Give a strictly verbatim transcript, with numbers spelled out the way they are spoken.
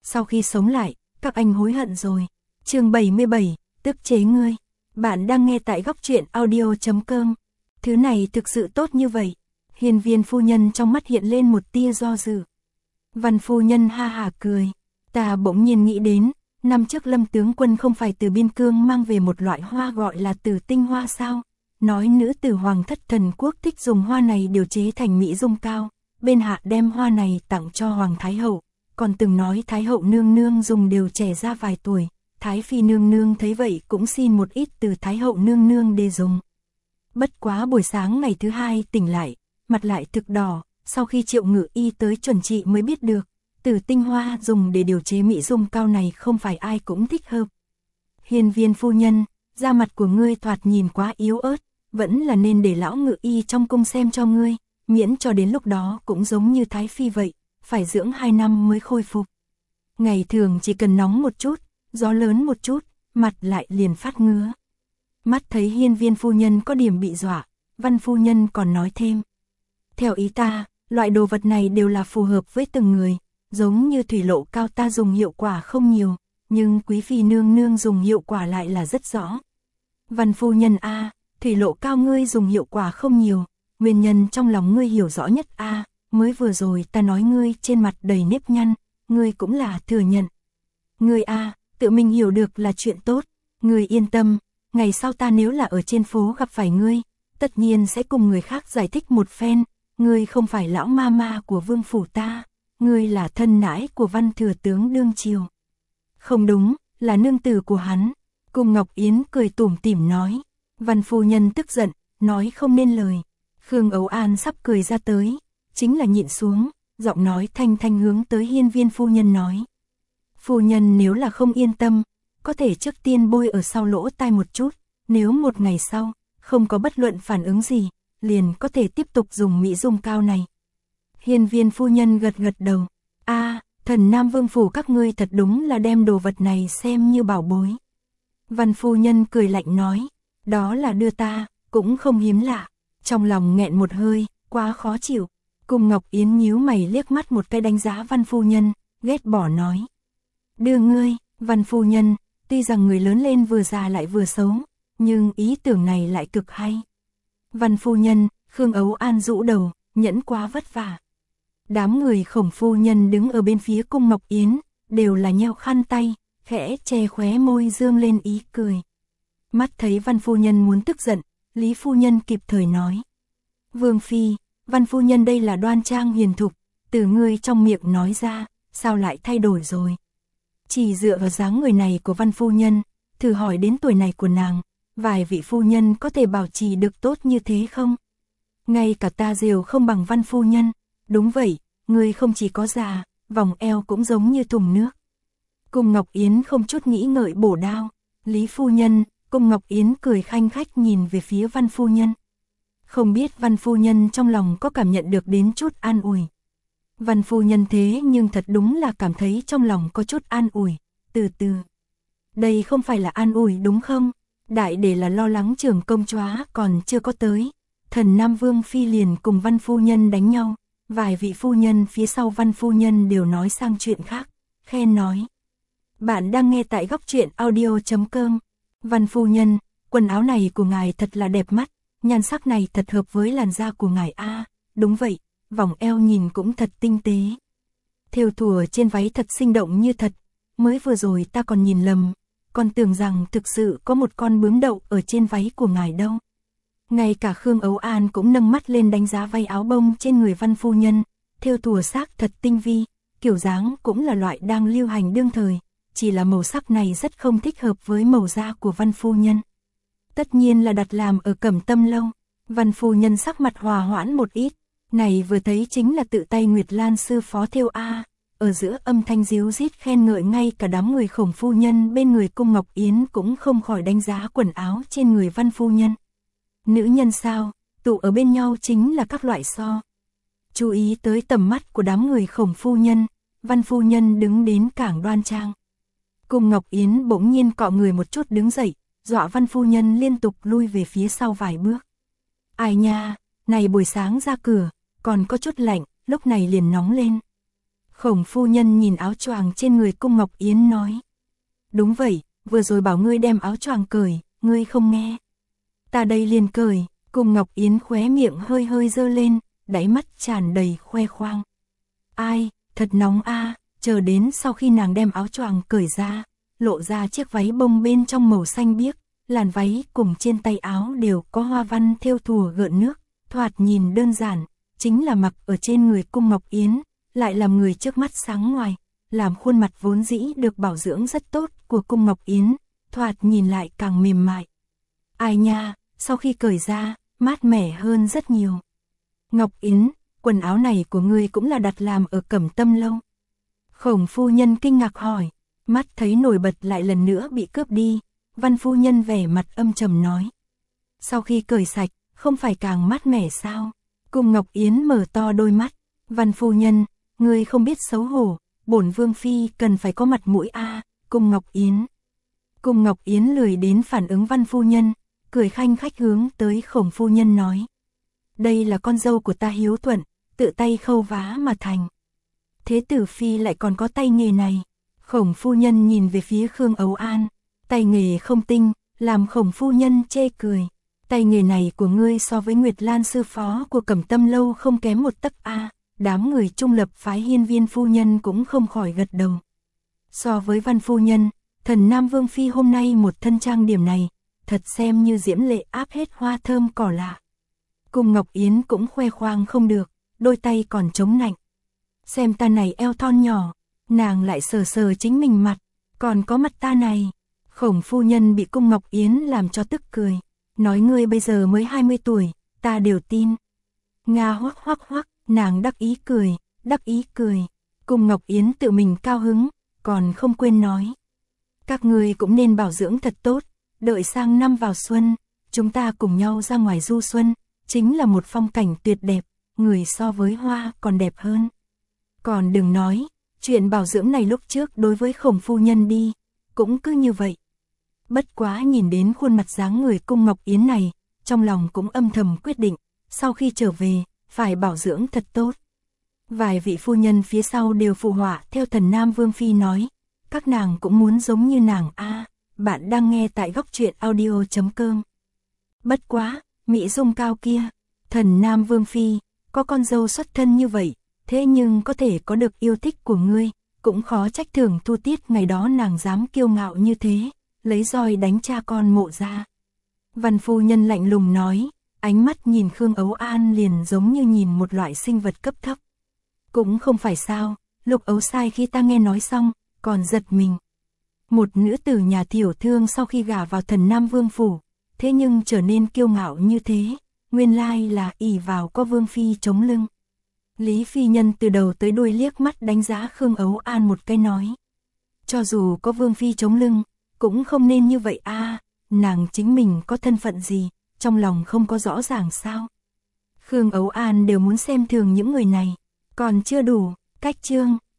sau khi sống lại, các anh hối hận rồi. Chương bảy mươi bảy, tức chế ngươi. Bạn đang nghe tại góc truyện audio chấm com. Thứ này thực sự tốt như vậy? Hiên Viên phu nhân trong mắt hiện lên một tia do dự. Văn phu nhân ha hả cười. Ta bỗng nhiên nghĩ đến, năm trước Lâm tướng quân không phải từ biên cương mang về một loại hoa gọi là tử tinh hoa sao? Nói nữ tử hoàng thất thần quốc thích dùng hoa này điều chế thành mỹ dung cao, bên hạ đem hoa này tặng cho hoàng thái hậu, còn từng nói thái hậu nương nương dùng đều trẻ ra vài tuổi, thái phi nương nương thấy vậy cũng xin một ít từ thái hậu nương nương để dùng. Bất quá buổi sáng ngày thứ hai tỉnh lại, mặt lại thực đỏ, sau khi Triệu Ngự Y tới chuẩn trị mới biết được, tử tinh hoa dùng để điều chế mỹ dung cao này không phải ai cũng thích hợp. Hiên Viên phu nhân, da mặt của ngươi thoạt nhìn quá yếu ớt, vẫn là nên để lão Ngự Y trong cung xem cho ngươi, miễn cho đến lúc đó cũng giống như thái phi vậy, phải dưỡng hai năm mới khôi phục. Ngày thường chỉ cần nóng một chút, gió lớn một chút, mặt lại liền phát ngứa. Mắt thấy Hiên Viên phu nhân có điểm bị dọa, Văn phu nhân còn nói thêm. Theo ý ta, loại đồ vật này đều là phù hợp với từng người, giống như thủy lộ cao ta dùng hiệu quả không nhiều, nhưng quý phi nương nương dùng hiệu quả lại là rất rõ. Văn phu nhân a, thủy lộ cao ngươi dùng hiệu quả không nhiều, nguyên nhân trong lòng ngươi hiểu rõ nhất a, mới vừa rồi ta nói ngươi trên mặt đầy nếp nhăn, ngươi cũng là thừa nhận. Ngươi a, tự mình hiểu được là chuyện tốt, ngươi yên tâm, ngày sau ta nếu là ở trên phố gặp phải ngươi, tất nhiên sẽ cùng người khác giải thích một phen, ngươi không phải lão ma ma của vương phủ ta, ngươi là thân nãi của Văn thừa tướng đương triều. Không đúng, là nương tử của hắn. Cung Ngọc Yến cười tủm tỉm nói. Văn phu nhân tức giận, nói không nên lời. Khương Ấu An sắp cười ra tới, chính là nhịn xuống, giọng nói thanh thanh hướng tới Hiên Viên phu nhân nói. Phu nhân nếu là không yên tâm, có thể trước tiên bôi ở sau lỗ tai một chút, nếu một ngày sau, không có bất luận phản ứng gì, liền có thể tiếp tục dùng mỹ dung cao này. Hiên Viên phu nhân gật gật đầu. A, thần Nam Vương phủ các ngươi thật đúng là đem đồ vật này xem như bảo bối. Văn phu nhân cười lạnh nói, đó là đưa ta, cũng không hiếm lạ. Trong lòng nghẹn một hơi, quá khó chịu. Cung Ngọc Yến nhíu mày liếc mắt một cái đánh giá Văn phu nhân, ghét bỏ nói. Đưa ngươi, Văn phu nhân, tuy rằng người lớn lên vừa già lại vừa xấu, nhưng ý tưởng này lại cực hay. Văn phu nhân, Khương Ấu An rũ đầu, nhẫn quá vất vả. Đám người Khổng phu nhân đứng ở bên phía Cung Ngọc Yến, đều là nheo khăn tay, khẽ che khóe môi dương lên ý cười. Mắt thấy Văn phu nhân muốn tức giận, Lý phu nhân kịp thời nói. Vương phi, Văn phu nhân đây là đoan trang hiền thục, từ ngươi trong miệng nói ra, sao lại thay đổi rồi? Chỉ dựa vào dáng người này của Văn phu nhân, thử hỏi đến tuổi này của nàng, vài vị phu nhân có thể bảo trì được tốt như thế không? Ngay cả ta đều không bằng Văn phu nhân. Đúng vậy, ngươi không chỉ có già, vòng eo cũng giống như thùng nước. Cung Ngọc Yến không chút nghĩ ngợi bổ đao. Lý phu nhân, Cung Ngọc Yến cười khanh khách nhìn về phía Văn phu nhân. Không biết Văn phu nhân trong lòng có cảm nhận được đến chút an ủi. Văn phu nhân thế nhưng thật đúng là cảm thấy trong lòng có chút an ủi. Từ từ, đây không phải là an ủi đúng không? Đại để là lo lắng trưởng công chóa còn chưa có tới. Thần Nam Vương phi liền cùng Văn phu nhân đánh nhau. Vài vị phu nhân phía sau Văn phu nhân đều nói sang chuyện khác, khen nói. Bạn đang nghe tại góc truyện audio chấm com. Văn phu nhân, quần áo này của ngài thật là đẹp mắt, nhan sắc này thật hợp với làn da của ngài a. À, đúng vậy, vòng eo nhìn cũng thật tinh tế. Thêu thùa trên váy thật sinh động như thật, mới vừa rồi ta còn nhìn lầm, còn tưởng rằng thực sự có một con bướm đậu ở trên váy của ngài đâu. Ngay cả Khương Ấu An cũng nâng mắt lên đánh giá váy áo bông trên người Văn phu nhân, thêu thùa sắc thật tinh vi, kiểu dáng cũng là loại đang lưu hành đương thời, chỉ là màu sắc này rất không thích hợp với màu da của Văn phu nhân. Tất nhiên là đặt làm ở Cẩm Tâm lâu. Văn phu nhân sắc mặt hòa hoãn một ít, này vừa thấy chính là tự tay Nguyệt Lan sư phó thêu a. Ở giữa âm thanh ríu rít khen ngợi, ngay cả đám người Khổng phu nhân bên người Cung Ngọc Yến cũng không khỏi đánh giá quần áo trên người Văn phu nhân. Nữ nhân sao, tụ ở bên nhau chính là các loại so. Chú ý tới tầm mắt của đám người Khổng phu nhân, Văn phu nhân đứng đến càng đoan trang. Cung Ngọc Yến bỗng nhiên cọ người một chút đứng dậy, dọa Văn phu nhân liên tục lui về phía sau vài bước. Ai nha, này buổi sáng ra cửa, còn có chút lạnh, lúc này liền nóng lên. Khổng phu nhân nhìn áo choàng trên người Cung Ngọc Yến nói. Đúng vậy, vừa rồi bảo ngươi đem áo choàng cởi, ngươi không nghe. Ta đây liền cởi. Cung Ngọc Yến khóe miệng hơi hơi dơ lên, đáy mắt tràn đầy khoe khoang. Ai, thật nóng a. Chờ đến sau khi nàng đem áo choàng cởi ra, lộ ra chiếc váy bông bên trong màu xanh biếc, làn váy cùng trên tay áo đều có hoa văn thêu thùa gợn nước, thoạt nhìn đơn giản, chính là mặc ở trên người Cung Ngọc Yến, lại làm người trước mắt sáng ngoài, làm khuôn mặt vốn dĩ được bảo dưỡng rất tốt của Cung Ngọc Yến, thoạt nhìn lại càng mềm mại. Ai nha, sau khi cởi ra, mát mẻ hơn rất nhiều. Ngọc Yến, quần áo này của ngươi cũng là đặt làm ở Cẩm Tâm lâu. Khổng phu nhân kinh ngạc hỏi, mắt thấy nổi bật lại lần nữa bị cướp đi, Văn phu nhân vẻ mặt âm trầm nói. Sau khi cởi sạch, không phải càng mát mẻ sao? Cung Ngọc Yến mở to đôi mắt, Văn phu nhân, ngươi không biết xấu hổ, bổn vương phi cần phải có mặt mũi a. À, Cung Ngọc Yến. Cung Ngọc Yến lười đến phản ứng Văn phu nhân, cười khanh khách hướng tới Khổng phu nhân nói. Đây là con dâu của ta hiếu thuận, tự tay khâu vá mà thành. Thế tử phi lại còn có tay nghề này. Khổng phu nhân nhìn về phía Khương Ấu An, tay nghề không tinh, làm Khổng phu nhân chê cười. Tay nghề này của ngươi so với Nguyệt Lan sư phó của Cẩm Tâm lâu không kém một tấc a. À, đám người trung lập phái Hiên Viên phu nhân cũng không khỏi gật đầu. So với Văn phu nhân, Thần Nam Vương phi hôm nay một thân trang điểm này, thật xem như diễm lệ áp hết hoa thơm cỏ lạ. Cung Ngọc Yến cũng khoe khoang không được, đôi tay còn chống nạnh. Xem ta này eo thon nhỏ, nàng lại sờ sờ chính mình mặt, còn có mặt ta này. Khổng phu nhân bị Cung Ngọc Yến làm cho tức cười, nói ngươi bây giờ mới hai mươi tuổi, ta đều tin. Nga hoắc hoắc hoắc, nàng đắc ý cười, đắc ý cười. Cung Ngọc Yến tự mình cao hứng, còn không quên nói. Các ngươi cũng nên bảo dưỡng thật tốt, đợi sang năm vào xuân, chúng ta cùng nhau ra ngoài du xuân, chính là một phong cảnh tuyệt đẹp, người so với hoa còn đẹp hơn. Còn đừng nói, chuyện bảo dưỡng này lúc trước đối với Khổng phu nhân đi, cũng cứ như vậy. Bất quá nhìn đến khuôn mặt dáng người Cung Ngọc Yến này, trong lòng cũng âm thầm quyết định, sau khi trở về, phải bảo dưỡng thật tốt. Vài vị phu nhân phía sau đều phụ họa theo Thần Nam Vương phi nói, các nàng cũng muốn giống như nàng a. À, bạn đang nghe tại góc truyện audio chấm com. Bất quá, mỹ dung cao kia, Thần Nam Vương phi, có con dâu xuất thân như vậy, thế nhưng có thể có được yêu thích của ngươi, cũng khó trách Thường Thu Tiết ngày đó nàng dám kiêu ngạo như thế, lấy roi đánh cha con Mộ gia. Văn phu nhân lạnh lùng nói, ánh mắt nhìn Khương Ấu An liền giống như nhìn một loại sinh vật cấp thấp. Cũng không phải sao, Lục Ấu Sai khi ta nghe nói xong, còn giật mình. Một nữ tử nhà tiểu thương sau khi gả vào Thần Nam Vương phủ, thế nhưng trở nên kiêu ngạo như thế, nguyên lai là ỷ vào có Vương phi chống lưng. Lý phi nhân từ đầu tới đuôi liếc mắt đánh giá Khương Ấu An một cái nói. Cho dù có Vương phi chống lưng, cũng không nên như vậy a. À, nàng chính mình có thân phận gì, trong lòng không có rõ ràng sao. Khương Ấu An đều muốn xem thường những người này, còn chưa đủ, cách chương.